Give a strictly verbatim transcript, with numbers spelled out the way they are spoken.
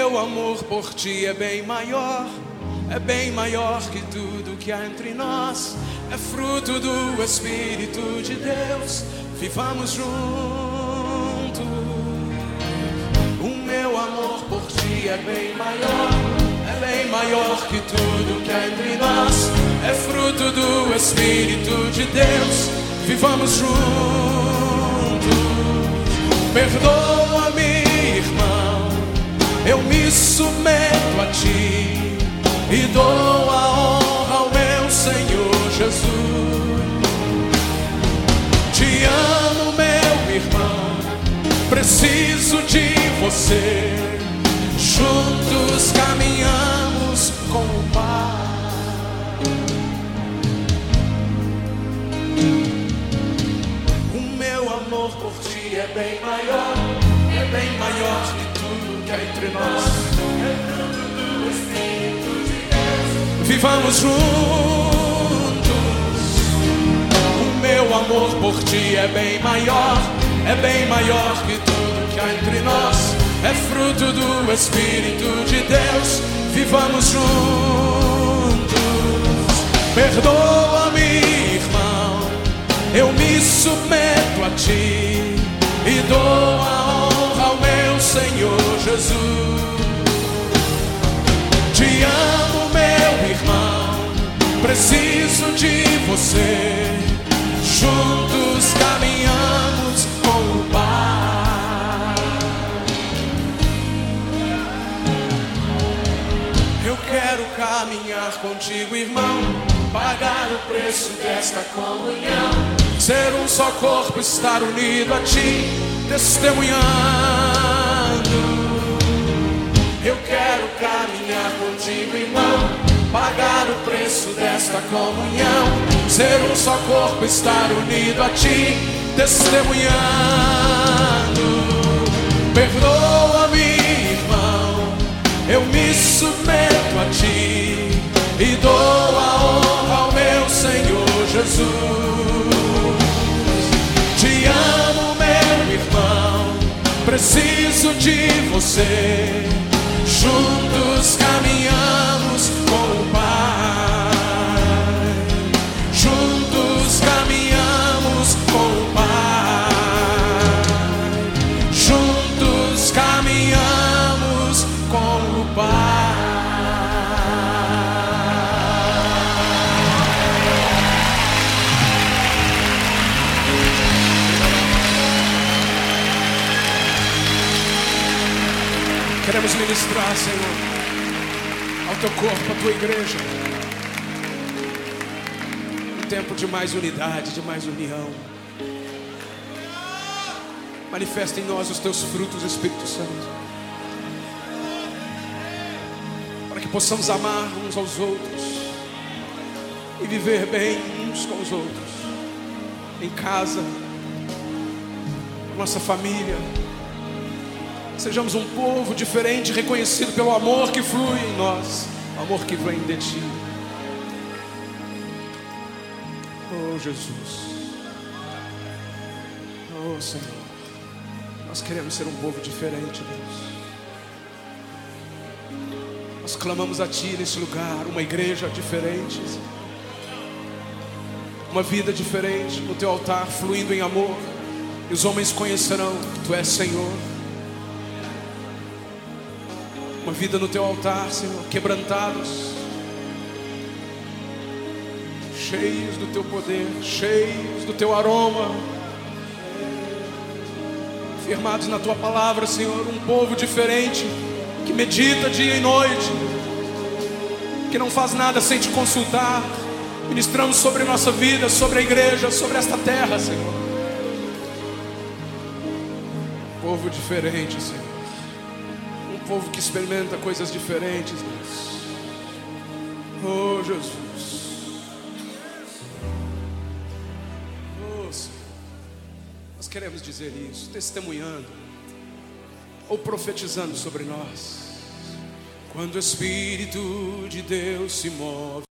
meu amor por ti é bem maior, é bem maior que tudo que há entre nós. É fruto do Espírito de Deus, vivamos juntos. O meu amor por ti é bem maior, é bem maior que tudo que há entre nós. É fruto do Espírito de Deus, vivamos juntos. Perdoa-me, irmão, eu me submeto a ti e dou a honra ao meu Senhor Jesus. Te amo, meu irmão, preciso de você. Juntos caminhamos com o Pai. O meu amor por ti é bem maior, é bem maior que tudo que há entre nós. É fruto do Espírito de Deus, vivamos juntos. O meu amor por ti é bem maior, é bem maior que tudo que há entre nós. É fruto do Espírito de Deus, vivamos juntos. Perdoa-me, irmão, eu me submeto a ti e dou a honra ao meu Senhor Jesus. Te amo, meu irmão, preciso de você. Juntos caminhamos com o Pai. Eu quero caminhar contigo, irmão, pagar o preço desta comunhão, ser um só corpo, estar unido a ti, testemunhando. Eu quero caminhar contigo, irmão, pagar o preço desta comunhão, ser um só corpo, estar unido a ti, testemunhando. Perdoa-me, irmão, eu me submeto a ti e dou a honra ao meu Senhor Jesus. Te amo, meu irmão, preciso de você. Juntos caminhamos com o Pai. Juntos caminhamos com o Pai. Juntos caminhamos com o Pai. Queremos ministrar, Senhor, ao teu corpo, à tua igreja, um tempo de mais unidade, de mais união. Manifesta em nós os teus frutos, Espírito Santo, para que possamos amar uns aos outros e viver bem uns com os outros, em casa, nossa família. Sejamos um povo diferente, reconhecido pelo amor que flui em nós, amor que vem de ti. Oh Jesus, oh Senhor, nós queremos ser um povo diferente, Deus. Nós clamamos a ti nesse lugar, uma igreja diferente, uma vida diferente no teu altar, fluindo em amor, e os homens conhecerão que tu és Senhor. Uma vida no teu altar, Senhor, quebrantados, cheios do teu poder, cheios do teu aroma, firmados na tua palavra, Senhor. Um povo diferente, que medita dia e noite, que não faz nada sem te consultar. Ministramos sobre a nossa vida, sobre a igreja, sobre esta terra, Senhor. Um povo diferente, Senhor. Um povo que experimenta coisas diferentes, Deus. Oh Jesus, oh Senhor, nós queremos dizer isso, testemunhando ou profetizando sobre nós. Quando o Espírito de Deus se move,